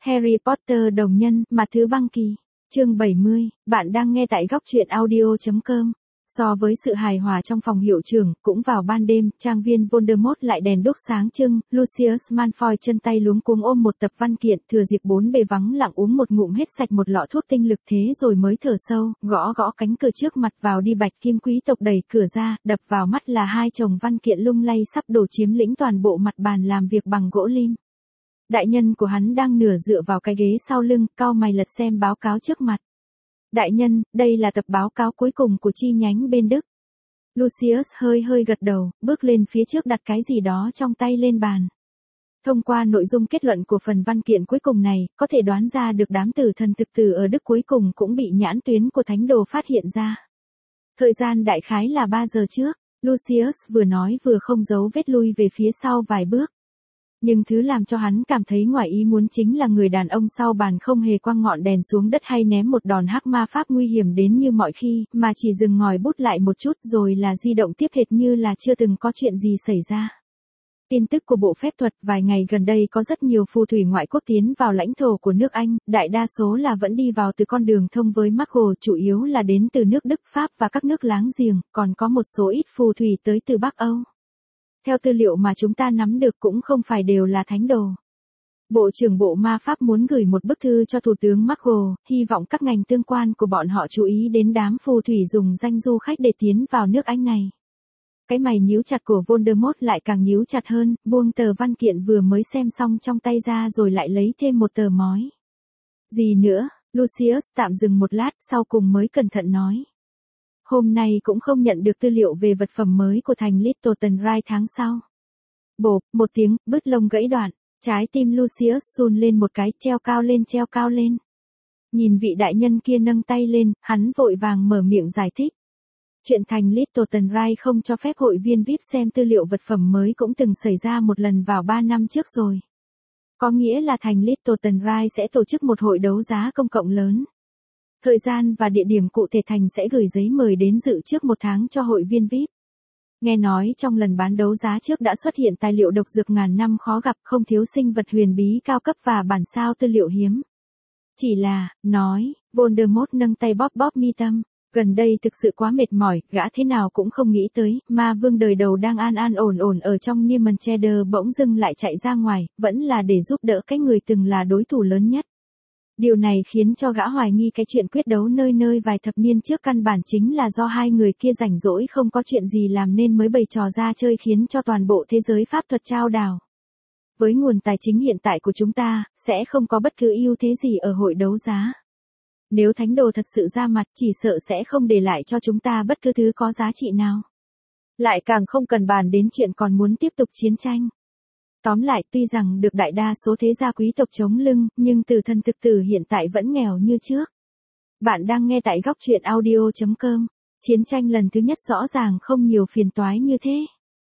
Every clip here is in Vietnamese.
Harry Potter đồng nhân, mặt thứ băng kỳ. Chương 70, bạn đang nghe tại góc truyện audio.com. So với sự hài hòa trong phòng hiệu trưởng, cũng vào ban đêm, trang viên Voldemort lại đèn đuốc sáng trưng, Lucius Malfoy chân tay luống cuống ôm một tập văn kiện, thừa dịp bốn bề vắng lặng uống một ngụm hết sạch một lọ thuốc tinh lực thế rồi mới thở sâu, gõ gõ cánh cửa trước mặt vào đi. Bạch Kim quý tộc đẩy cửa ra, đập vào mắt là hai chồng văn kiện lung lay sắp đổ chiếm lĩnh toàn bộ mặt bàn làm việc bằng gỗ lim. Đại nhân của hắn đang nửa dựa vào cái ghế sau lưng, cau mày lật xem báo cáo trước mặt. Đại nhân, đây là tập báo cáo cuối cùng của chi nhánh bên Đức. Lucius hơi gật đầu, bước lên phía trước đặt cái gì đó trong tay lên bàn. Thông qua nội dung kết luận của phần văn kiện cuối cùng này, có thể đoán ra được đám tử thần thực tử ở Đức cuối cùng cũng bị nhãn tuyến của thánh đồ phát hiện ra. Thời gian đại khái là 3 giờ trước, Lucius vừa nói vừa không giấu vết lui về phía sau vài bước. Nhưng thứ làm cho hắn cảm thấy ngoài ý muốn chính là người đàn ông sau bàn không hề quăng ngọn đèn xuống đất hay ném một đòn hắc ma pháp nguy hiểm đến như mọi khi, mà chỉ dừng ngòi bút lại một chút rồi là di động tiếp hệt như là chưa từng có chuyện gì xảy ra. Tin tức của bộ phép thuật: vài ngày gần đây có rất nhiều phù thủy ngoại quốc tiến vào lãnh thổ của nước Anh, đại đa số là vẫn đi vào từ con đường thông với Muggle, chủ yếu là đến từ nước Đức, Pháp và các nước láng giềng, còn có một số ít phù thủy tới từ Bắc Âu. Theo tư liệu mà chúng ta nắm được cũng không phải đều là thánh đồ. Bộ trưởng Bộ Ma Pháp muốn gửi một bức thư cho Thủ tướng Muggle, hy vọng các ngành tương quan của bọn họ chú ý đến đám phù thủy dùng danh du khách để tiến vào nước Anh này. Cái mày nhíu chặt của Voldemort lại càng nhíu chặt hơn, buông tờ văn kiện vừa mới xem xong trong tay ra rồi lại lấy thêm một tờ mói. Gì nữa? Lucius tạm dừng một lát, sau cùng mới cẩn thận nói. Hôm nay cũng không nhận được tư liệu về vật phẩm mới của thành Littleton tháng sau. Bộp, một tiếng, bứt lông gãy đoạn, trái tim Lucius run lên một cái, treo cao lên. Nhìn vị đại nhân kia nâng tay lên, hắn vội vàng mở miệng giải thích. Chuyện thành Littleton không cho phép hội viên VIP xem tư liệu vật phẩm mới cũng từng xảy ra một lần vào 3 năm trước rồi. Có nghĩa là thành Littleton sẽ tổ chức một hội đấu giá công cộng lớn. Thời gian và địa điểm cụ thể thành sẽ gửi giấy mời đến dự trước 1 tháng cho hội viên VIP. Nghe nói trong lần bán đấu giá trước đã xuất hiện tài liệu độc dược ngàn năm khó gặp, không thiếu sinh vật huyền bí cao cấp và bản sao tư liệu hiếm. Chỉ là, Voldemort nâng tay bóp mi tâm. Gần đây thực sự quá mệt mỏi, gã thế nào cũng không nghĩ tới, ma vương đời đầu đang an ổn ở trong Niemanchester bỗng dưng lại chạy ra ngoài, vẫn là để giúp đỡ cái người từng là đối thủ lớn nhất. Điều này khiến cho gã hoài nghi cái chuyện quyết đấu nơi vài thập niên trước căn bản chính là do hai người kia rảnh rỗi không có chuyện gì làm nên mới bày trò ra chơi khiến cho toàn bộ thế giới pháp thuật chao đảo. Với nguồn tài chính hiện tại của chúng ta, sẽ không có bất cứ ưu thế gì ở hội đấu giá. Nếu thánh đồ thật sự ra mặt, chỉ sợ sẽ không để lại cho chúng ta bất cứ thứ có giá trị nào. Lại càng không cần bàn đến chuyện còn muốn tiếp tục chiến tranh. Tóm lại, tuy rằng được đại đa số thế gia quý tộc chống lưng, nhưng tử thần thực tử hiện tại vẫn nghèo như trước. Bạn đang nghe tại góc truyện audio.com. Chiến tranh lần thứ nhất rõ ràng không nhiều phiền toái như thế.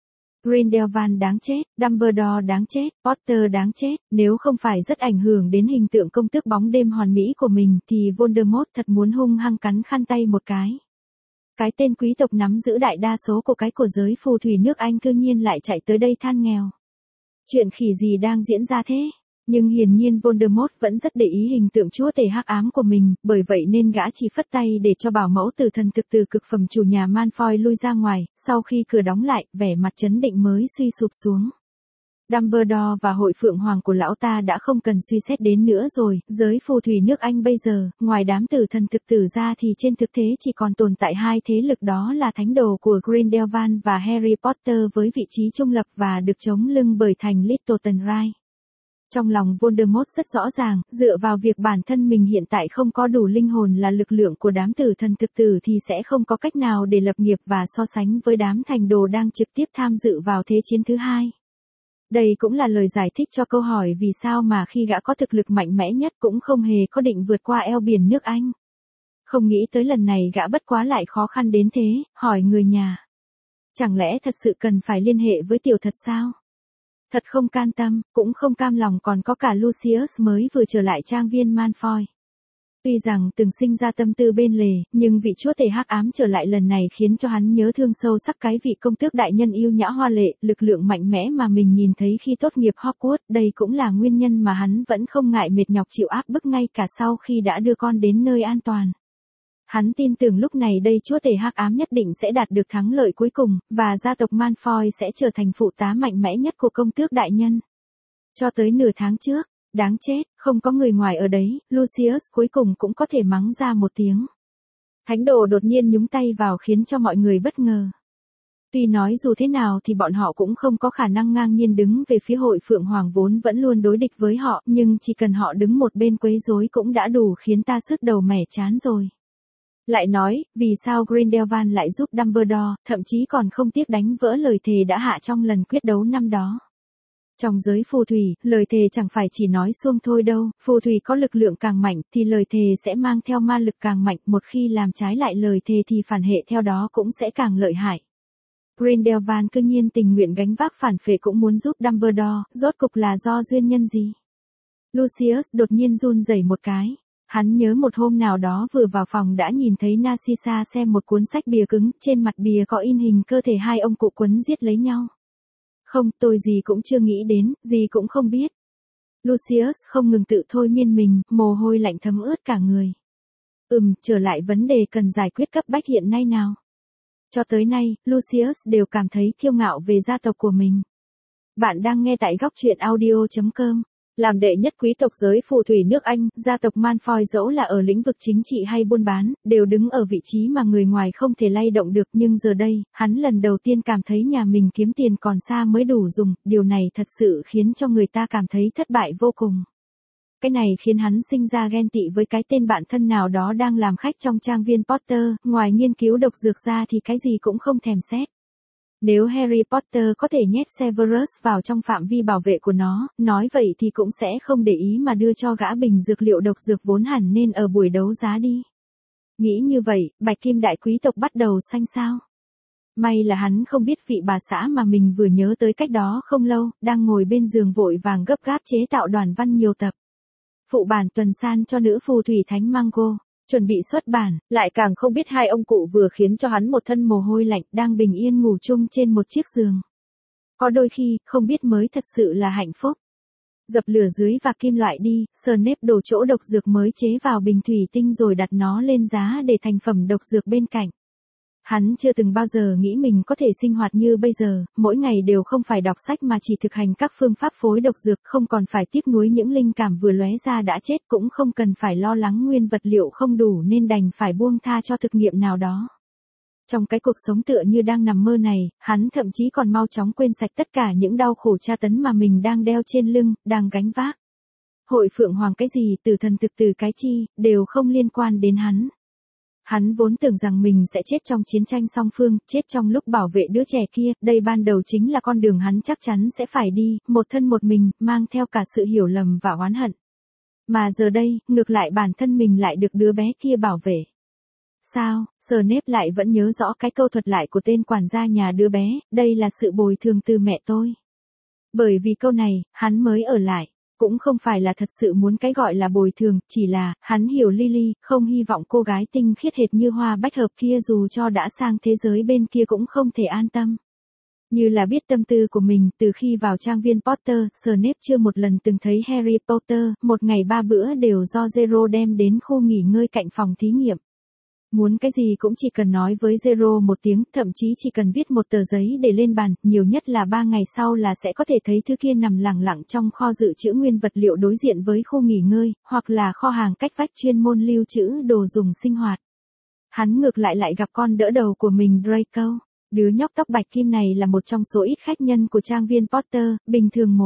Grindelwald đáng chết, Dumbledore đáng chết, Potter đáng chết, nếu không phải rất ảnh hưởng đến hình tượng công tước bóng đêm hoàn mỹ của mình thì Voldemort thật muốn hung hăng cắn khăn tay một cái. Cái tên quý tộc nắm giữ đại đa số của cái của giới phù thủy nước Anh cư nhiên lại chạy tới đây than nghèo. Chuyện khỉ gì đang diễn ra thế? Nhưng hiển nhiên Voldemort vẫn rất để ý hình tượng chúa tể hắc ám của mình, bởi vậy nên gã chỉ phất tay để cho bảo mẫu tử thần thực từ cực phẩm chủ nhà Malfoy lui ra ngoài, sau khi cửa đóng lại, vẻ mặt trấn định mới suy sụp xuống. Dumbledore và hội phượng hoàng của lão ta đã không cần suy xét đến nữa rồi, giới phù thủy nước Anh bây giờ, ngoài đám tử thần thực tử ra thì trên thực tế chỉ còn tồn tại hai thế lực, đó là thánh đồ của Grindelwald và Harry Potter với vị trí trung lập và được chống lưng bởi thành Littleton. Trong lòng Voldemort rất rõ ràng, dựa vào việc bản thân mình hiện tại không có đủ linh hồn là lực lượng của đám tử thần thực tử thì sẽ không có cách nào để lập nghiệp và so sánh với đám thành đồ đang trực tiếp tham dự vào thế chiến thứ hai. Đây cũng là lời giải thích cho câu hỏi vì sao mà khi gã có thực lực mạnh mẽ nhất cũng không hề có định vượt qua eo biển nước Anh. Không nghĩ tới lần này gã bất quá lại khó khăn đến thế, hỏi người nhà. Chẳng lẽ thật sự cần phải liên hệ với tiểu thật sao? Thật không can tâm, cũng không cam lòng còn có cả Lucius mới vừa trở lại trang viên Malfoy. Tuy rằng từng sinh ra tâm tư bên lề, nhưng vị chúa tể hắc ám trở lại lần này khiến cho hắn nhớ thương sâu sắc cái vị công tước đại nhân yêu nhã hoa lệ, lực lượng mạnh mẽ mà mình nhìn thấy khi tốt nghiệp Hogwarts. Đây cũng là nguyên nhân mà hắn vẫn không ngại mệt nhọc chịu áp bức ngay cả sau khi đã đưa con đến nơi an toàn. Hắn tin tưởng lúc này đây chúa tể hắc ám nhất định sẽ đạt được thắng lợi cuối cùng, và gia tộc Malfoy sẽ trở thành phụ tá mạnh mẽ nhất của công tước đại nhân. Cho tới nửa tháng trước, đáng chết, không có người ngoài ở đấy, Lucius cuối cùng cũng có thể mắng ra một tiếng. Thánh đồ đột nhiên nhúng tay vào khiến cho mọi người bất ngờ. Tuy nói dù thế nào thì bọn họ cũng không có khả năng ngang nhiên đứng về phía hội Phượng Hoàng vốn vẫn luôn đối địch với họ, nhưng chỉ cần họ đứng một bên quấy rối cũng đã đủ khiến ta sứt đầu mẻ chán rồi. Lại nói, vì sao Grindelwald lại giúp Dumbledore, thậm chí còn không tiếc đánh vỡ lời thề đã hạ trong lần quyết đấu năm đó. Trong giới phù thủy, lời thề chẳng phải chỉ nói suông thôi đâu, phù thủy có lực lượng càng mạnh thì lời thề sẽ mang theo ma lực càng mạnh, một khi làm trái lại lời thề thì phản hệ theo đó cũng sẽ càng lợi hại. Grindelwald cư nhiên tình nguyện gánh vác phản phệ cũng muốn giúp Dumbledore, rốt cục là do duyên nhân gì? Lucius đột nhiên run rẩy một cái. Hắn nhớ một hôm nào đó vừa vào phòng đã nhìn thấy Narcissa xem một cuốn sách bìa cứng, trên mặt bìa có in hình cơ thể hai ông cụ quấn giết lấy nhau. Không, tôi gì cũng chưa nghĩ đến, gì cũng không biết. Lucius không ngừng tự thôi miên mình, mồ hôi lạnh thấm ướt cả người. Trở lại vấn đề cần giải quyết cấp bách hiện nay nào. Cho tới nay, Lucius đều cảm thấy kiêu ngạo về gia tộc của mình. Bạn đang nghe tại góc truyện audio.com. Làm đệ nhất quý tộc giới phù thủy nước Anh, gia tộc Malfoy dẫu là ở lĩnh vực chính trị hay buôn bán, đều đứng ở vị trí mà người ngoài không thể lay động được, nhưng giờ đây, hắn lần đầu tiên cảm thấy nhà mình kiếm tiền còn xa mới đủ dùng, điều này thật sự khiến cho người ta cảm thấy thất bại vô cùng. Cái này khiến hắn sinh ra ghen tị với cái tên bạn thân nào đó đang làm khách trong trang viên Potter, ngoài nghiên cứu độc dược ra thì cái gì cũng không thèm xét. Nếu Harry Potter có thể nhét Severus vào trong phạm vi bảo vệ của nó, nói vậy thì cũng sẽ không để ý mà đưa cho gã bình dược liệu độc dược vốn hẳn nên ở buổi đấu giá đi. Nghĩ như vậy, bạch kim đại quý tộc bắt đầu xanh xao. May là hắn không biết vị bà xã mà mình vừa nhớ tới cách đó không lâu, đang ngồi bên giường vội vàng gấp gáp chế tạo đoàn văn nhiều tập. Phụ bản tuần san cho nữ phù thủy thánh Mango. Chuẩn bị xuất bản, lại càng không biết hai ông cụ vừa khiến cho hắn một thân mồ hôi lạnh đang bình yên ngủ chung trên một chiếc giường. Có đôi khi, không biết mới thật sự là hạnh phúc. Dập lửa dưới và kim loại đi, Snape đổ chỗ độc dược mới chế vào bình thủy tinh rồi đặt nó lên giá để thành phẩm độc dược bên cạnh. Hắn chưa từng bao giờ nghĩ mình có thể sinh hoạt như bây giờ, mỗi ngày đều không phải đọc sách mà chỉ thực hành các phương pháp phối độc dược, không còn phải tiếc nuối những linh cảm vừa lóe ra đã chết, cũng không cần phải lo lắng nguyên vật liệu không đủ nên đành phải buông tha cho thực nghiệm nào đó. Trong cái cuộc sống tựa như đang nằm mơ này, hắn thậm chí còn mau chóng quên sạch tất cả những đau khổ tra tấn mà mình đang đeo trên lưng, đang gánh vác. Hội Phượng Hoàng cái gì, từ thần thực từ cái chi, đều không liên quan đến hắn. Hắn vốn tưởng rằng mình sẽ chết trong chiến tranh song phương, chết trong lúc bảo vệ đứa trẻ kia, đây ban đầu chính là con đường hắn chắc chắn sẽ phải đi, một thân một mình, mang theo cả sự hiểu lầm và oán hận. Mà giờ đây, ngược lại bản thân mình lại được đứa bé kia bảo vệ. Sao, Snape lại vẫn nhớ rõ cái câu thuật lại của tên quản gia nhà đứa bé, đây là sự bồi thường từ mẹ tôi. Bởi vì câu này, hắn mới ở lại. Cũng không phải là thật sự muốn cái gọi là bồi thường, chỉ là, hắn hiểu Lily, không hy vọng cô gái tinh khiết hệt như hoa bách hợp kia dù cho đã sang thế giới bên kia cũng không thể an tâm. Như là biết tâm tư của mình, từ khi vào trang viên Potter, Snape chưa một lần từng thấy Harry Potter, một ngày 3 bữa đều do Zero đem đến khu nghỉ ngơi cạnh phòng thí nghiệm. Muốn cái gì cũng chỉ cần nói với Zero một tiếng, thậm chí chỉ cần viết một tờ giấy để lên bàn, nhiều nhất là 3 ngày sau là sẽ có thể thấy thứ kia nằm lẳng lặng trong kho dự trữ nguyên vật liệu đối diện với khu nghỉ ngơi, hoặc là kho hàng cách vách chuyên môn lưu trữ đồ dùng sinh hoạt. Hắn ngược lại gặp con đỡ đầu của mình Draco. Đứa nhóc tóc bạch kim này là một trong số ít khách nhân của trang viên Potter, bình thường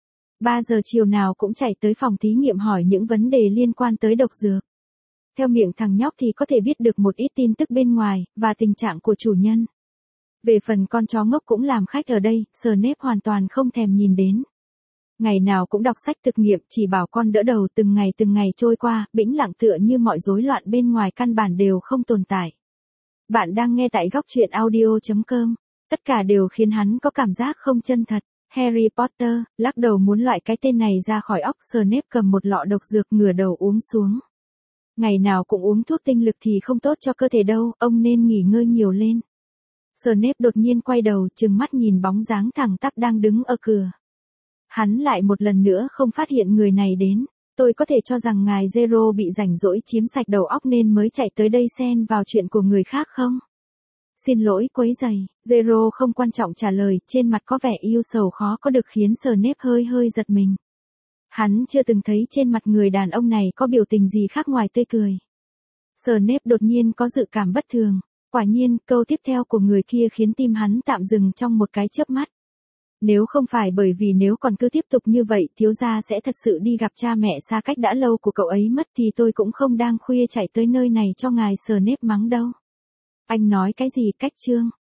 3 giờ chiều nào cũng chạy tới phòng thí nghiệm hỏi những vấn đề liên quan tới độc dược. Theo miệng thằng nhóc thì có thể biết được một ít tin tức bên ngoài, và tình trạng của chủ nhân. Về phần con chó ngốc cũng làm khách ở đây, Snape hoàn toàn không thèm nhìn đến. Ngày nào cũng đọc sách thực nghiệm, chỉ bảo con đỡ đầu từng ngày trôi qua, bĩnh lặng tựa như mọi rối loạn bên ngoài căn bản đều không tồn tại. Bạn đang nghe tại góc truyện audio.com. Tất cả đều khiến hắn có cảm giác không chân thật. Harry Potter, lắc đầu muốn loại cái tên này ra khỏi óc. Snape cầm một lọ độc dược ngửa đầu uống xuống. Ngày nào cũng uống thuốc tinh lực thì không tốt cho cơ thể đâu, ông nên nghỉ ngơi nhiều lên. Snape đột nhiên quay đầu, trừng mắt nhìn bóng dáng thẳng tắp đang đứng ở cửa. Hắn lại một lần nữa không phát hiện người này đến. Tôi có thể cho rằng ngài Zero bị rảnh rỗi chiếm sạch đầu óc nên mới chạy tới đây xen vào chuyện của người khác không? Xin lỗi quấy rầy, Zero không quan trọng trả lời, trên mặt có vẻ yêu sầu khó có được khiến Snape hơi hơi giật mình. Hắn chưa từng thấy trên mặt người đàn ông này có biểu tình gì khác ngoài tươi cười. Snape đột nhiên có dự cảm bất thường. Quả nhiên, câu tiếp theo của người kia khiến tim hắn tạm dừng trong một cái chớp mắt. Nếu không phải bởi vì nếu còn cứ tiếp tục như vậy thiếu gia sẽ thật sự đi gặp cha mẹ xa cách đã lâu của cậu ấy mất thì tôi cũng không đang khuya chạy tới nơi này cho ngài Snape mắng đâu. Anh nói cái gì cách chương?